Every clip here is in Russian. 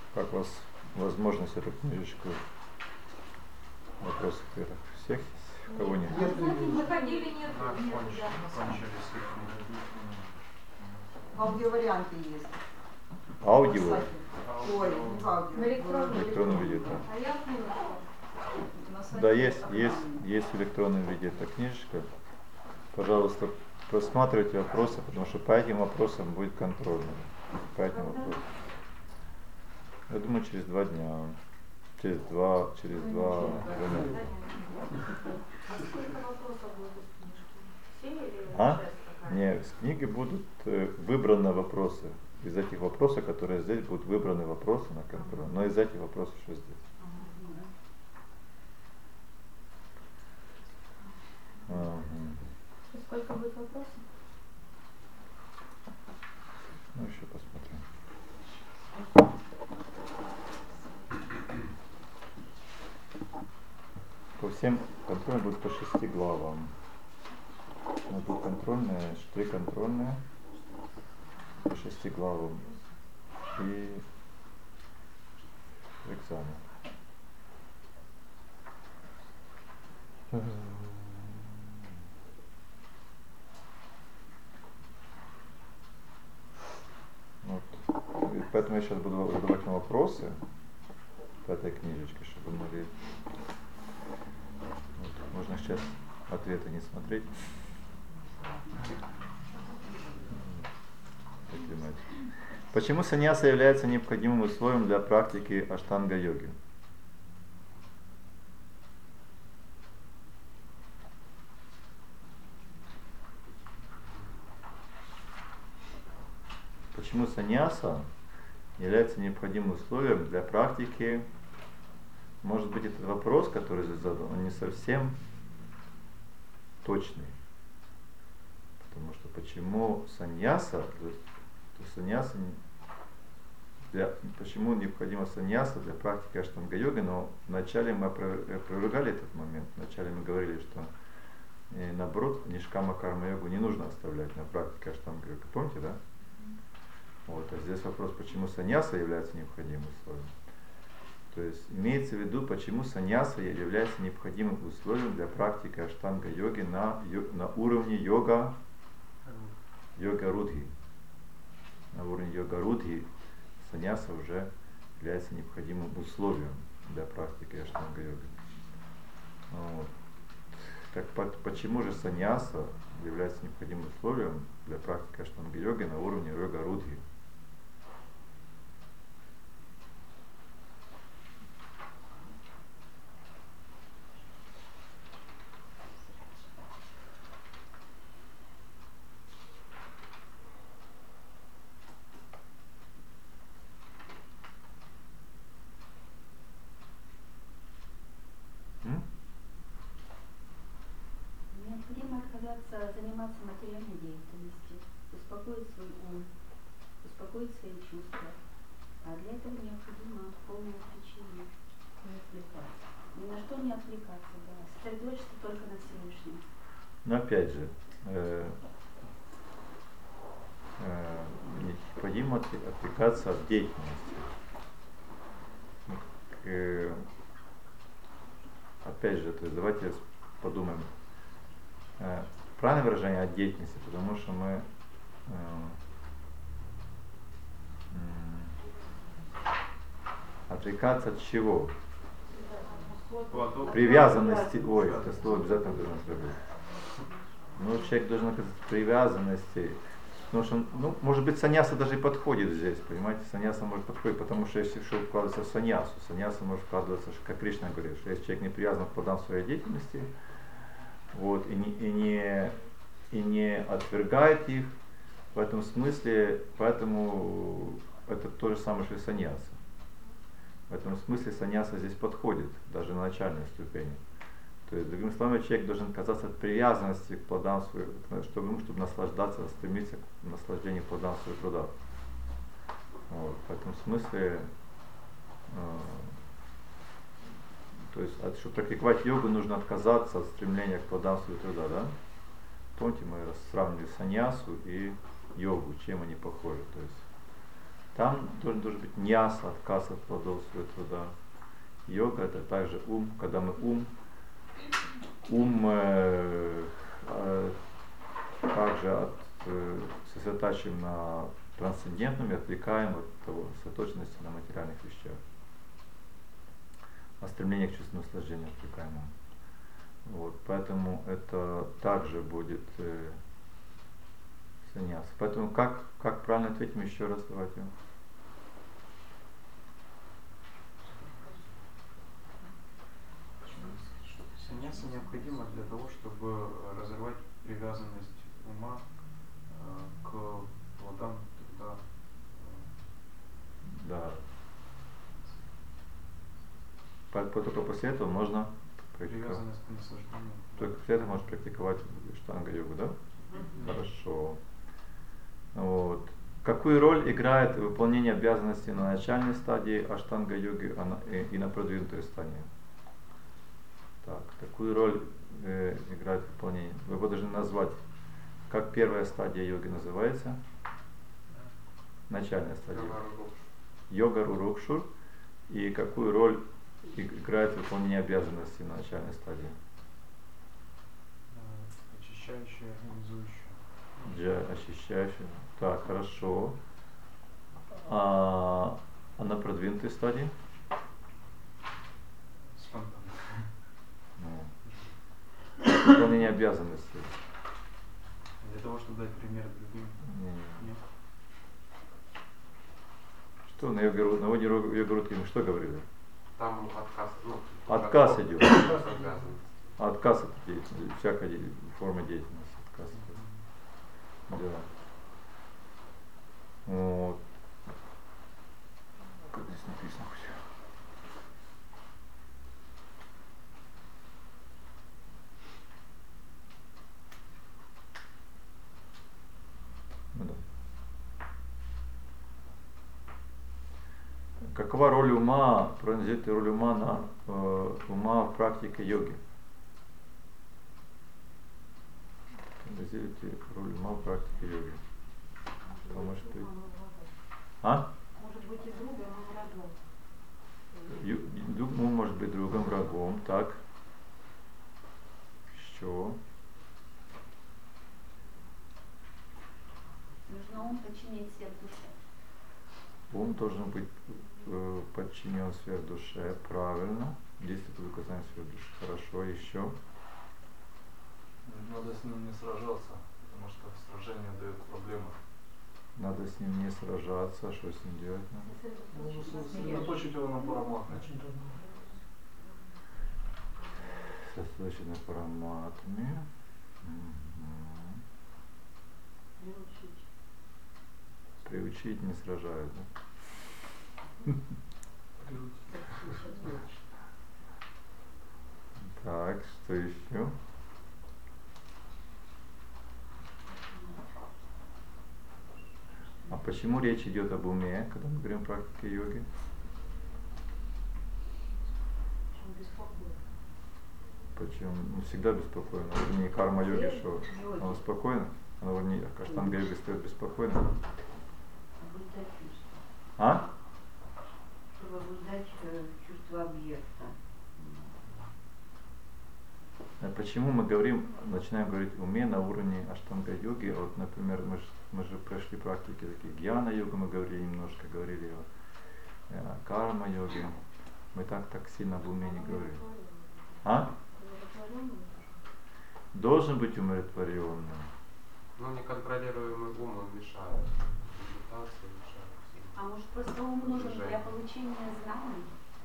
Как у вас возможность эту книжечку? Вопросы первых всех есть? Кого нет? Выходили, нет. Кончились. Аудиоварианты есть. Аудио? Ой, не в аудио. В электронном виде, да. А я Да, есть в электронном виде эта книжечка. Пожалуйста, просматривайте вопросы, потому что по этим вопросам будет контрольный. По этим вопросам. Я думаю, через 2 дня. Через два дня. А сколько вопросов будет в книжке? 7 или 6? Нет, с книги будут выбраны вопросы. Из этих вопросов, которые здесь, будут выбраны вопросы на контроль. Но из этих вопросов, что здесь. Сколько будет вопросов? Ну, еще посмотрим. По всем контрольным будет по 6 главам. Но тут контрольные, 3 контрольные по 6 главам и экзамен. Вот. И поэтому я сейчас буду задавать вам вопросы по этой книжечке, чтобы вы могли. Вот. Можно сейчас ответы не смотреть. Почему саньяса является необходимым условием для практики аштанга-йоги? Почему саньяса является необходимым условием для практики? Может быть, этот вопрос, который здесь задан, он не совсем точный. Потому что почему саньяса, почему необходима саньяса для практики аштанга-йоги, но вначале мы опровергали этот момент. Вначале мы говорили, что наоборот, нишкама карма-йогу не нужно оставлять на практике аштанга-йоги. Помните, да? Вот, а здесь вопрос, почему саньяса является необходимым условием. То есть имеется в виду, почему саньяса является необходимым условием для практики аштанга-йоги на уровне йога-рудхи. На уровне йога-рудхи саньяса уже является необходимым условием для практики аштанга-йоги. Вот. Почему же саньяса является необходимым условием для практики аштанга-йоги на уровне йога-рудхи? Необходимо отказаться заниматься материальной деятельностью, успокоить свой ум, успокоить свои чувства. А для этого необходимо полное отречение. Не отвлекаться. Ни на что не отвлекаться, да. Сосредоточиться только на Всевышнем. Но опять же, необходимо отвлекаться от деятельности. Опять же, то есть давайте подумаем. Правильное выражение от деятельности, потому что мы отрекаться от чего? Привязанности. Ой, это слово обязательно должно сказать. Ну, человек должен оказаться от привязанности. Потому что, может быть, саньяса даже и подходит здесь, понимаете, саньяса может подходить, потому что если что вкладывается в саньяса может вкладываться, как Кришна говорит, что если человек не привязан к плодам своей деятельности, вот, и не отвергает их, в этом смысле, поэтому это то же самое, что и саньяса. В этом смысле саньяса здесь подходит, даже на начальной ступени. То есть, другими словами, человек должен отказаться от привязанности к плодам своих, чтобы наслаждаться, стремиться к наслаждению плодам своих трудов. Вот. В этом смысле, то есть, чтобы практиковать йогу, нужно отказаться от стремления к плодам своих труда, да? Помните, мы сравнивали саньясу и йогу, чем они похожи. То есть, Там должен быть ньяса, отказ от плодов своего труда. Йога это также ум, когда мы также сосредотачиваем на трансцендентном и отвлекаем от того сосредоточенности на материальных вещах. А стремление к чувственному наслаждению отвлекаем. Вот, поэтому это также будет саньяса. Поэтому как правильно ответим еще раз, давайте. Саньяса необходимо для того, чтобы разорвать привязанность ума к плодам труда. Да. Только после этого можно практиковать. Привязанность к наслаждению. Только после этого можно практиковать штанга-йогу, да? Хорошо. Вот. Какую роль играет выполнение обязанностей на начальной стадии аштанга-йоги и на продвинутой стадии? Так, какую роль играет выполнение? Вы должны назвать, как первая стадия йоги называется? Начальная стадия. Йога Рурукшур. И какую роль играет выполнение обязанностей на начальной стадии? Очищающая, организующая. Очищающая. Так, хорошо. А на продвинутой стадии? Спонтанно. Выполнение обязанностей. Для того, чтобы дать пример другим. Нет. Что на йога-рутке мы что говорили? Там отказ. Отказ идет. Отказ обязан. Отказ от деятельности, всякой формы деятельности. Отказ идет. Да. Вот. Как здесь написано хоть? Ну да. Какова роль ума, проанализируйте роль ума в практике йоги? Проанализируйте роль ума в практике йоги. Что может быть? А? Может быть и другом, и врагом. Ум может быть другом, врагом, так. Еще. Нужно ум подчинить сверхдуше. Ум должен быть подчинен сверхдуше, правильно. Действие под указанием сверхдуши. Хорошо, еще. Надо с ним не сражаться, потому что сражение дает проблемы. Надо с ним не сражаться, что с ним делать надо? Нужно сосредоточить его на параматме. Сосредоточить на параматме. Приучить не сражают, да? Так, что еще? А почему речь идет об уме, когда мы говорим о практике йоги? Почему? Ну, всегда беспокойно. Это не карма-йоги, что она спокойна. Она не аштанга-йога стоит беспокойно. А? Чтобы обуздать чувство объекта. А почему мы начинаем говорить о уме на уровне аштанга-йоги? Вот, например, мы же прошли практики такие гьяна-йога, мы говорили о карма-йоге. Мы так сильно об уме не говорили. А? Должен быть умиротворенным. Но неконтролируемый ум, он мешает. Медитация мешает. А может просто ум нужен для получения знаний?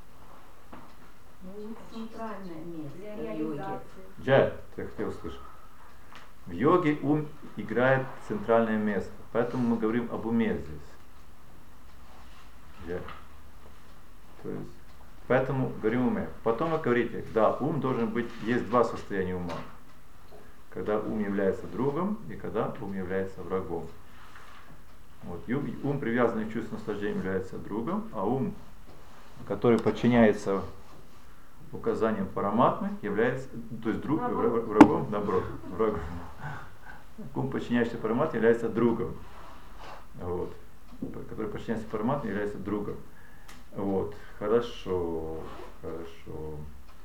Центральное место Для в йоге. реализации. Джай, ты хотел услышать. В йоге ум играет центральное место, поэтому мы говорим об уме здесь. Джай. То есть, поэтому говорим уме. Потом вы говорите, да, ум должен быть, есть два состояния ума. Когда ум является другом и когда ум является врагом. Вот, ум, привязанный к чувству наслаждения, является другом, а ум, который подчиняется указаниям параматмы, является, то есть врагом, наоборот, врагом. Ум, подчиняющийся параматме, является другом. Вот. который подчиняется Параматме, является другом. Вот, хорошо, хорошо.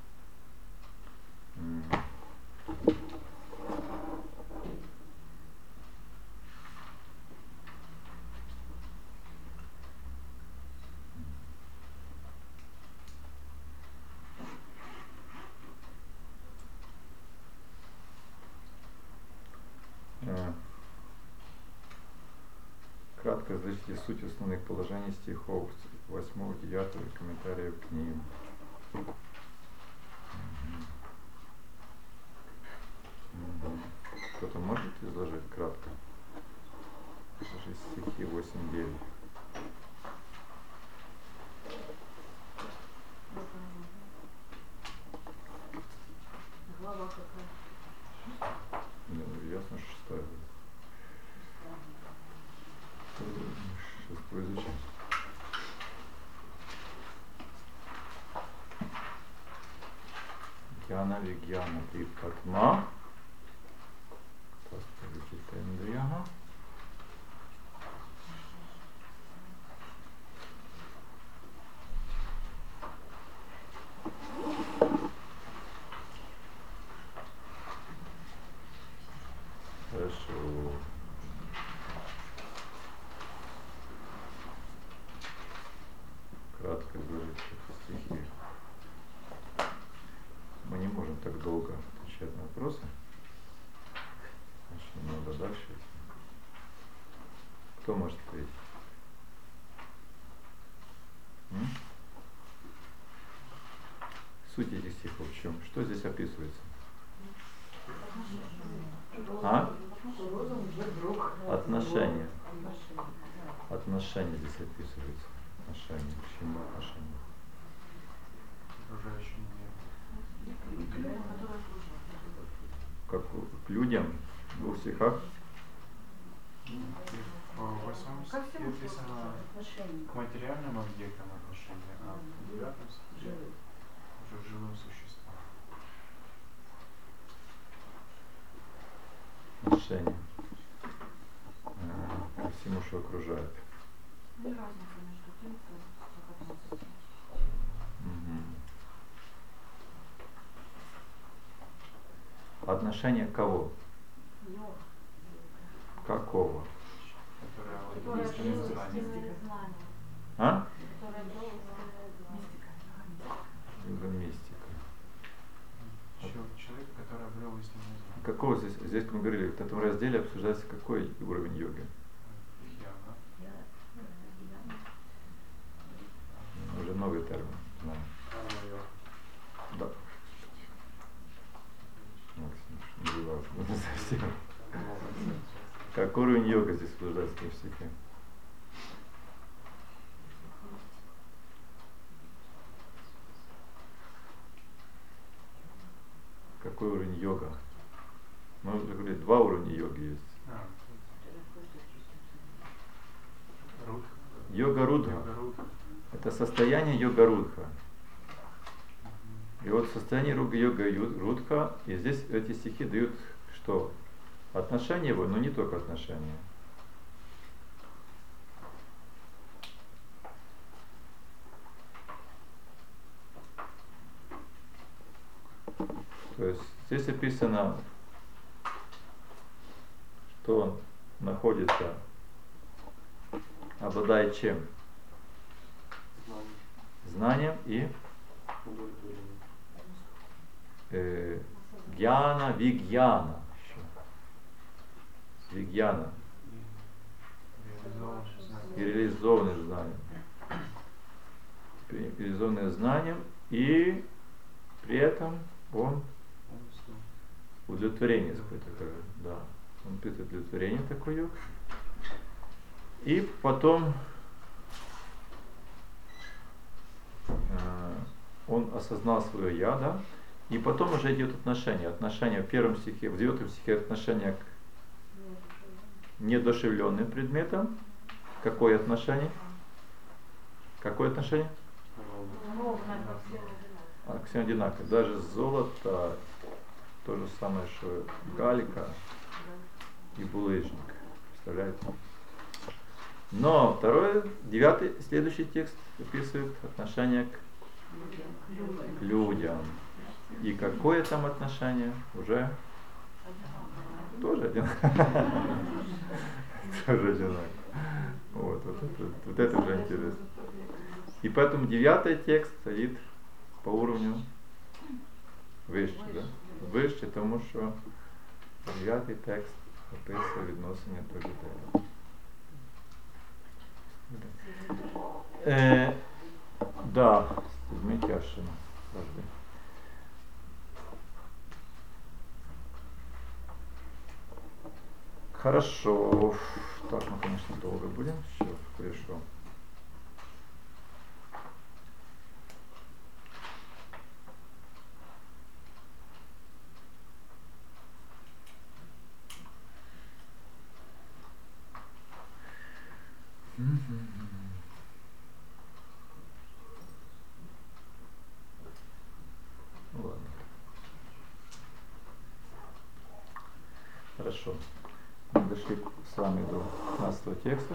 Кратко изложите суть основных положений стихов 8, 9 и комментариев к ним. Кто-то может изложить кратко? Изложить стихи 8, 9. Глава какая? Ну, ясно, шестая. Шестую изучаем. Гьяна вигьяна трипатма. Тендриага. Хорошо. Кратко изложить эти стихи. Мы не можем так долго отвечать на вопросы. Значит, надо дальше идти. Кто может ответить? Суть этих стихов в чем? Что здесь описывается? А? Отношения. Отношения здесь описываются. Отношения. К чему отношения? Окружающему миру. Как к людям в двух стихах? В 8 стихе описано к материальным объектам отношения, а в 9 стихе уже к живым существам. Отношения ко всему, что окружает. Ну и разница между тем, кто как относится. Отношение кого? Какого? Которое истинное знание. А? Которая Мистика. Человек, который обрел истинное знание. Какого здесь мы говорили, в этом разделе обсуждается какой уровень йоги? Гьяна. Уже новый термин. Знаем. Да. Максим, не бывал, не совсем. Как уровень йога здесь обсуждается в стихе? Какой уровень йога? Мы уже говорили, два уровня йоги есть. Рудха. Йога-рудха. Йога-рудха. Это состояние йога-рудха. И вот в состоянии йога-рудха, и здесь эти стихи дают что? Отношения его, но не только отношения. То есть здесь описано, что он находится, обладает чем? Знанием и гьяна, вигьяна. Вигьяна. И реализованным знанием. Реализованным знанием, и при этом он удовлетворение испытывает. Да. Он испытывает удовлетворение такое. И потом он осознал свое я, да, и потом уже идет отношение. Отношение в первом стихе, в 9 стихе отношение к недушевленным предметам. Какое отношение? Какое отношение? К всем одинаково. Даже золото, то же самое, что галька и булыжник. Представляете? Но второй, 9, следующий текст описывает отношение к людям. И какое там отношение? Уже тоже одинаково. Тоже одинаково. Вот это уже интересно. И поэтому 9 текст стоит по уровню выше, да? Выше, тому що 9 текст описує відношення до людей. Да, Митяшина. Хорошо. Так, мы, конечно, долго будем. Сейчас кое-что. Ладно. Хорошо. Мы дошли с вами до 15 текста.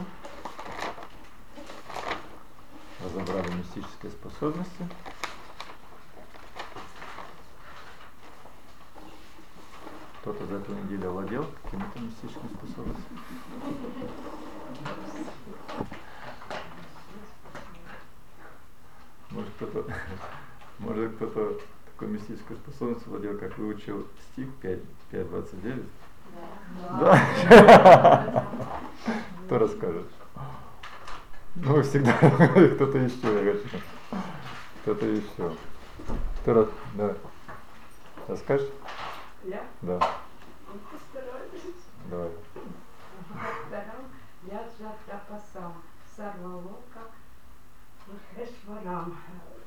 Разобрали мистические способности. Кто-то за эту неделю овладел какими-то мистическими способностями? Может кто-то такой мистической способностью владел, как выучил стих 5.29? Да. Кто расскажет? Ну, всегда кто-то еще, я хочу. Кто-то еще. Кто да. Расскажешь? Я? Да. Постараюсь. Давай. Я Джатапасам, Сарвалока, Махешварам,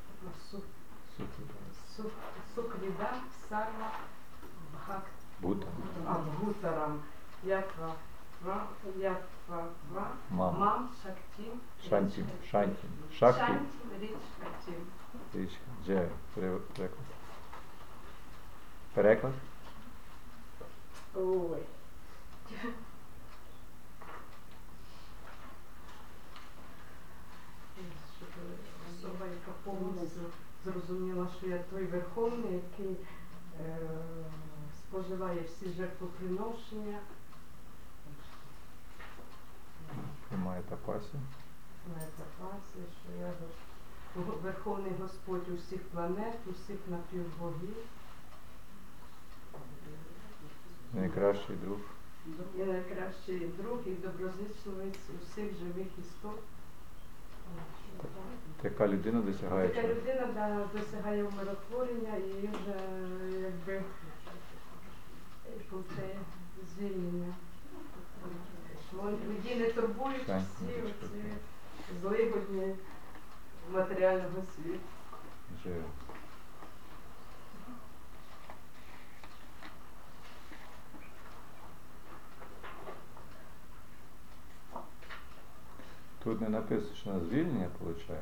Сукридам, Сарва, Бхутарам, Ятва, Мам, Шактим, Шантим, Шакти. Річка. Джея. Переклад. Переклад? Ой. Особа, яка повністю зрозуміла, що я той верховний, який споживає всі жертвоприношення. Приймає тапасі. Має тапасі, що я верховний Господь усіх планет, усіх напівбогів. Найкращий друг. І найкращий друг і доброзичливець усіх живих істот. Така людина досягає. Така людина досягає умиротворення і вже якби получає звільнення. Людей не турбують всі оці злигодні матеріального світу. Живе. Тут не написано, що на звільнення получає.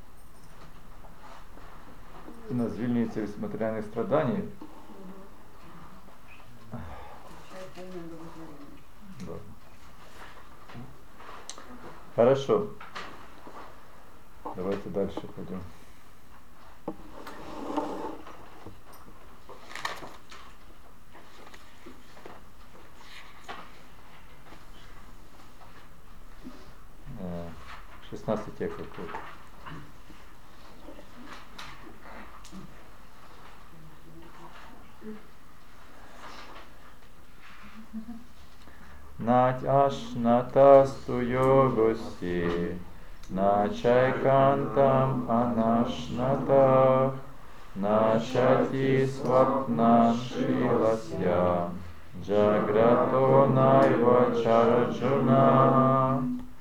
На звільнюється від матеріальних страдань. Да. Хорошо. Давайте дальше пойдем. Э, 16 текстов. Натяшната йогости, начайкантам анашната, начати свапнашиласья, джаграто найва чараджуна.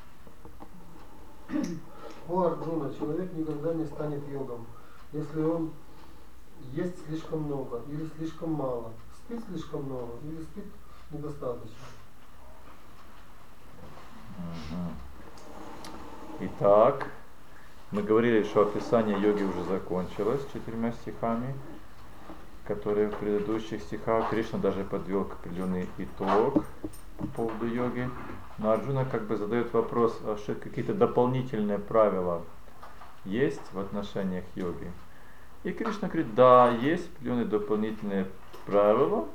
О, Арджуна, человек никогда не станет йогом, если он ест слишком много или слишком мало, спит слишком много или спит недостаточно. Итак, мы говорили, что описание йоги уже закончилось 4 стихами, которые в предыдущих стихах Кришна даже подвел определенный итог по поводу йоги. Но Арджуна как бы задает вопрос, а что какие-то дополнительные правила есть в отношениях йоги? И Кришна говорит, да, есть определенные дополнительные правила.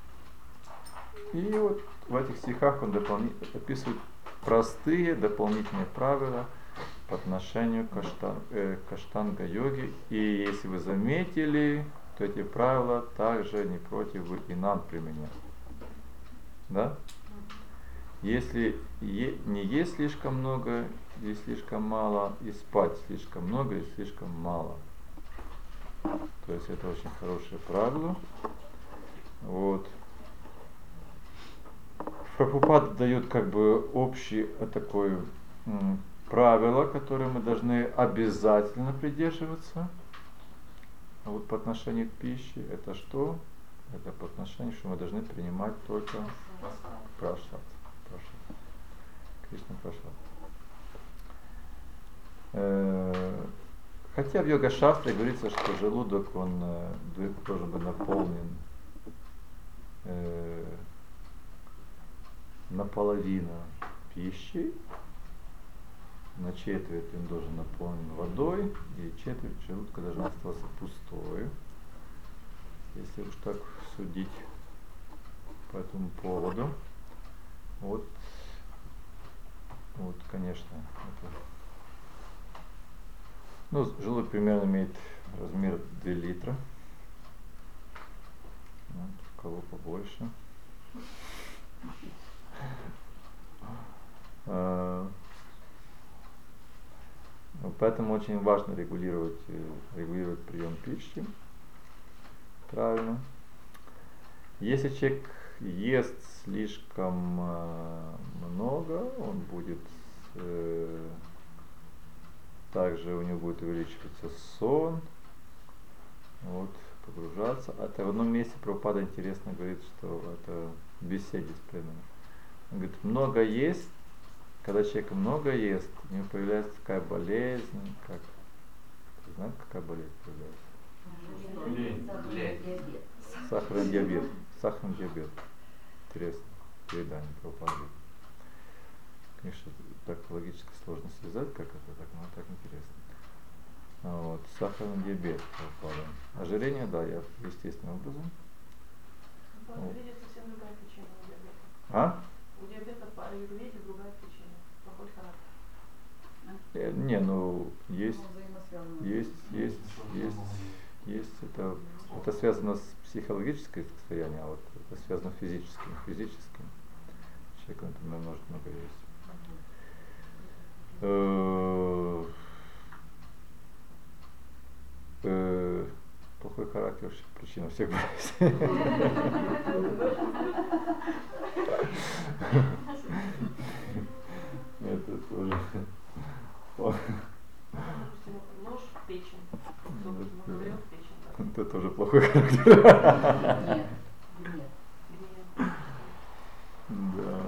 И вот в этих стихах он описывает простые дополнительные правила по отношению к аштанга-йоге. И если вы заметили, то эти правила также не против вы и нам применять. Да? Если не есть слишком много или слишком мало, и спать слишком много или слишком мало. То есть это очень хорошее правило. Вот. Прабхупада дает как бы общее такое правило, которое мы должны обязательно придерживаться. А вот по отношению к пище, это что? Это по отношению, что мы должны принимать только прашад. Кришна прашад. Хотя в йога-шастре говорится, что желудок, он должен быть наполнен наполовину пищей, на четверть он должен наполнен водой, и четверть желудка должна оставаться пустой. Если уж так судить по этому поводу. Вот, конечно, желудок примерно имеет размер 2 литра. Вот, у кого побольше. Поэтому очень важно регулировать прием пищи правильно. Если человек ест слишком много, он будет также у него будет увеличиваться сон, вот, погружаться. Это в одном месте Прабхупада интересно говорит, что это в беседе с преданными. Он говорит, много есть, когда человек много ест, у него появляется такая болезнь, как, знаете, какая болезнь появляется? Сахарный диабет. Сахарный диабет. Интересно. Передание Прабхупады. Конечно, так логически сложно связать, как это так, но так интересно. Вот. Сахарный диабет Прабхупада. Ожирение, да, я естественным образом. Вот. Совсем другая причина у диабета. А? У диабета по аюрведе другая причина. Плохой характер. Это связано с психологическим состоянием, а вот это связано с физическим. Человек, например, может много есть. Плохой характер вообще причина всех болезней. Это тоже. Нож в печень. Разрыв печень. Это тоже плохой характер. Нет. Да.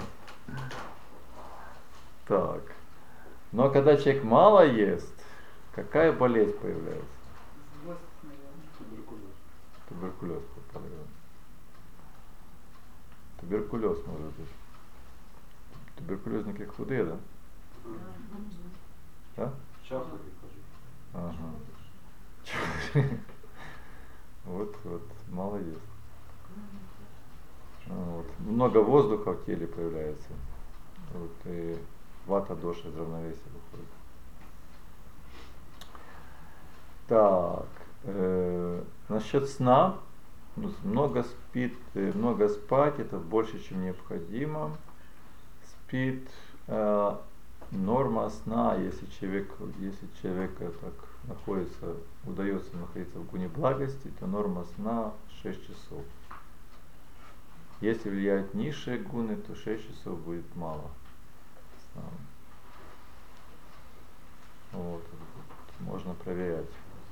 Так. Но когда человек мало ест, какая болезнь появляется? Туберкулез попадает. Туберкулез может быть. Туберкулезники худые, да? Да? Часто прихожу. Ага. Вот, мало ест. Вот. Много воздуха в теле появляется. Вот, и вата доша из равновесия выходит. Так, насчет сна. Много спать, это больше, чем необходимо. Спит. Норма сна, если человек так удается находиться в гуне благости, то норма сна 6 часов. Если влияют низшие гуны, то 6 часов будет мало сна. Вот, можно проверять.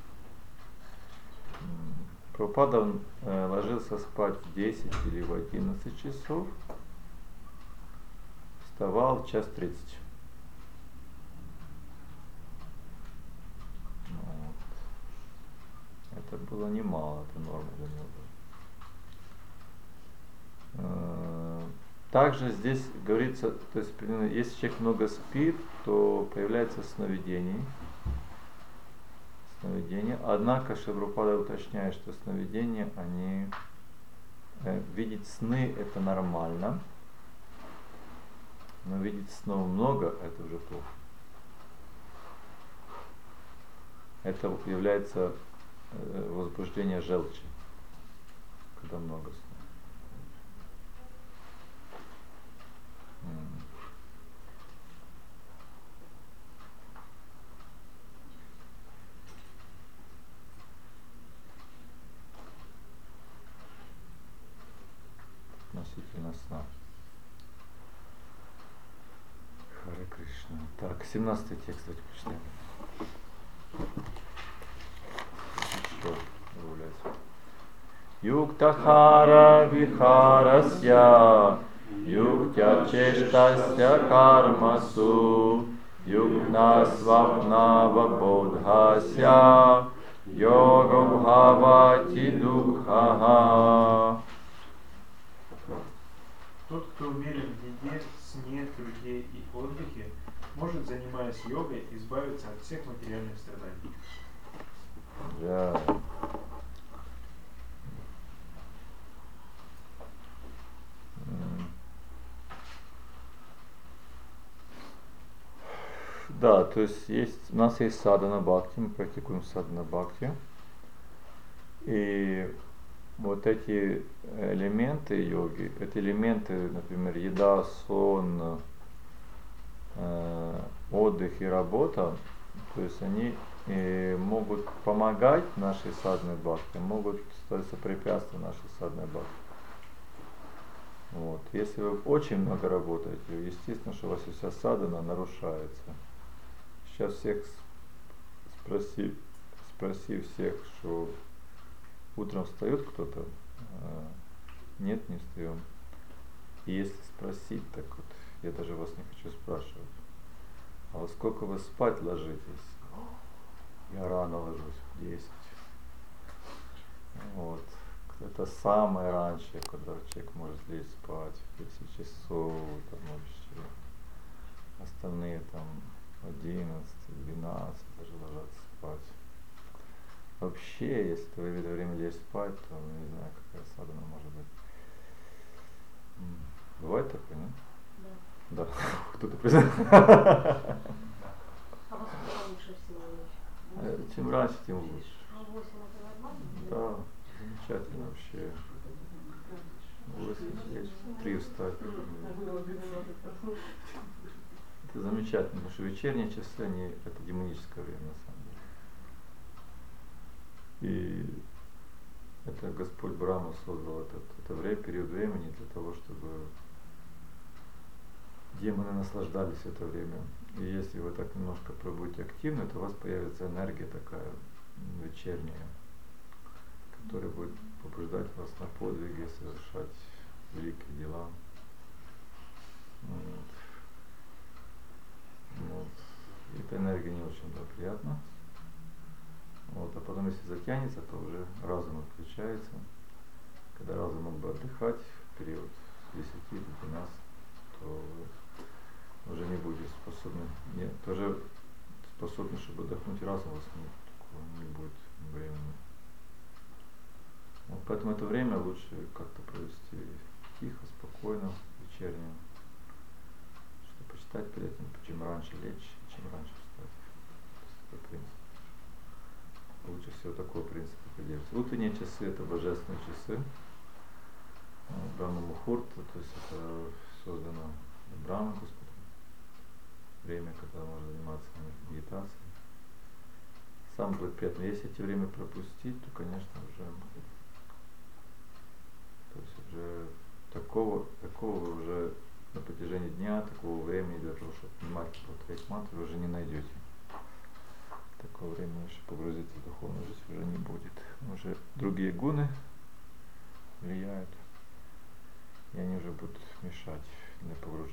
Прабхупада ложился спать в 10 или в 11 часов, вставал в 1:30. Вот. Это было немало, это норма для него. также здесь говорится, то есть если человек много спит, то появляется сновидение. Однако Шрила уточняет, что сновидения, они видеть сны это нормально, но видеть снов много это уже плохо. Это является возбуждение желчи, когда много снов. Относительно сна. Харе Кришна. Так, 17 текст давайте прочитаем. Еще добавляется. Юктахара вихарасья, юктя чештасья кармасу, юкна свапнава бодхасья, йогам бхавати дукхаха. Тот, кто уверен в еде, сне, труде и отдыхе, может, занимаясь йогой, избавиться от всех материальных страданий. Да. Да, то есть у нас есть садхана бхакти, мы практикуем садхана бхакти. И вот эти элементы йоги, это элементы, например, еда, сон, отдых и работа, то есть они могут помогать нашей садхане бхакти, могут стать сопрепятствием нашей садхане бхакти. Вот. Если вы очень много работаете, естественно, что у вас вся садхана нарушается. Сейчас всех спроси всех, что утром встает кто-то, нет, не встаем. И если спросить, так вот, я даже вас не хочу спрашивать, а во сколько вы спать ложитесь? Я рано ложусь, в 10. Вот. Это самое раньше, когда человек может лечь спать в 10 часов, там, вообще. Остальные там 11, 12 даже ложатся спать. Вообще, если вы в это время лечь спать, то не знаю, какая садхана может быть. Бывает такое, нет? Да. Да. Кто-то признает. А во сколько лучше всего лечь? Чем раньше, тем лучше. В 8 это нормально? Да, замечательно вообще. 8 лечь, 3 встать. Это замечательно, потому что вечерние часы, это демоническое время на самом деле. И это Господь Брахма создал это период времени для того, чтобы демоны наслаждались в это время. И если вы так немножко пробудете активно, то у вас появится энергия такая вечерняя, которая будет побуждать вас на подвиги, совершать великие дела. Вот. И эта энергия не очень приятна. Вот. А потом, если затянется, то уже разум отключается. Когда разум мог бы отдыхать в период с 10 до 12, то вы уже не будете способны, тоже способны, чтобы отдохнуть разум, у вас такого не будет времени. Вот. Поэтому это время лучше как-то провести тихо, спокойно, вечернее. Почитать перед этим, чем раньше лечь, чем раньше встать. Такой принцип. Лучше всего такой принцип придерживаться. Утренние часы это божественные часы. Брахма Мухурта, то есть это создано Брахма Господом. Время, когда можно заниматься медитацией. Сам будет приятно. Если эти время пропустить, то, конечно, уже такого уже на протяжении дня, такого времени для того, чтобы внимательно повторять мантру, вы уже не найдете. Такого времени, чтобы погрузиться в духовную жизнь, уже не будет. Уже другие гуны влияют, и они уже будут мешать для погружения.